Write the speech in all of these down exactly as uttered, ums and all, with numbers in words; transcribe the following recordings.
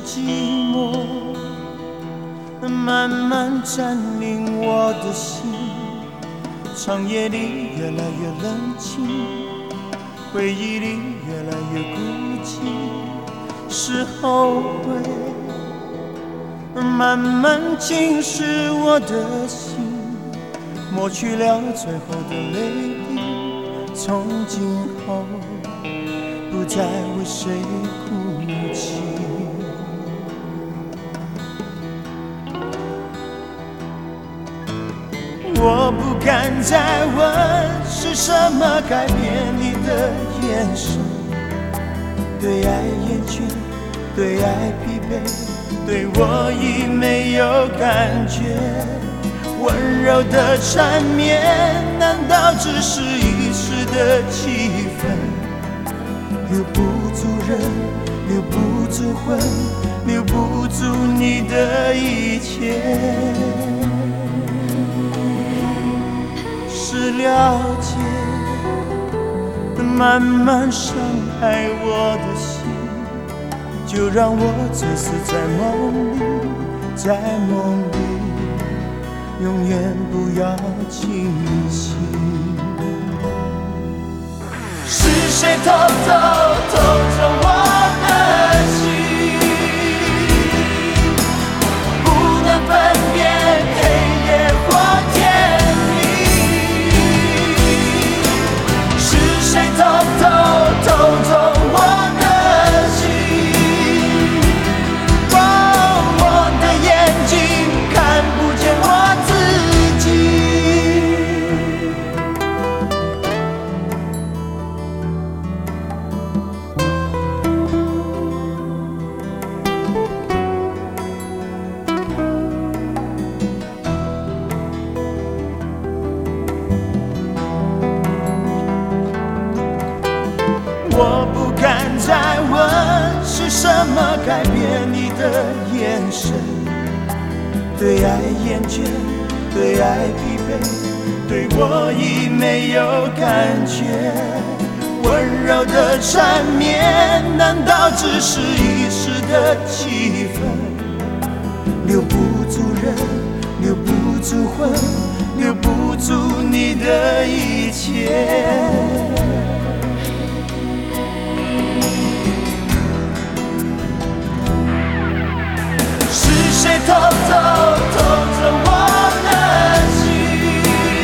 寂寞慢慢占领我的心，长夜里越来越冷清，回忆里越来越孤寂，是后悔慢慢侵蚀我的心，抹去了最后的泪滴，从今后不再为谁哭泣。我不敢再问是什么改变你的眼神，对爱厌倦，对爱疲惫，对我已没有感觉。温柔的缠绵难道只是一时的气氛，留不住人，留不住魂，留不住你的一切。是了解慢慢伤害我的心，就让我醉死在梦里，在梦里永远不要清醒。是谁偷偷偷着我的心，不能分辨黑夜或天明。是谁偷偷偷走我的心，让我的眼睛看不见我自己。我不敢再问是什么改变你的眼神，对爱厌倦，对爱疲惫，对我已没有感觉。温柔的缠绵难道只是一时的气氛，留不住人，留不住魂，留不住你的一切。是谁偷偷偷着我的心，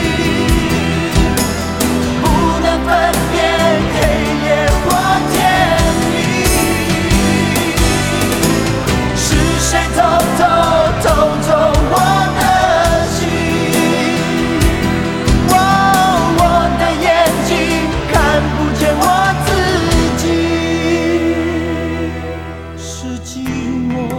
不能分辨黑夜或天明。是谁偷偷偷走我的心，让我的眼睛看不见我自己。是寂寞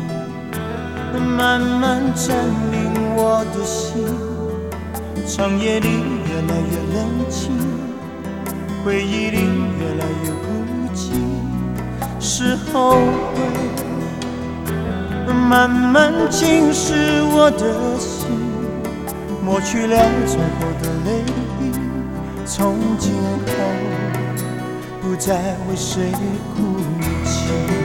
慢慢占领我的心，长夜里越来越冷清，回忆里越来越孤寂，是后悔慢慢侵蚀我的心，抹去了最后的泪滴，从今后不再为谁哭泣。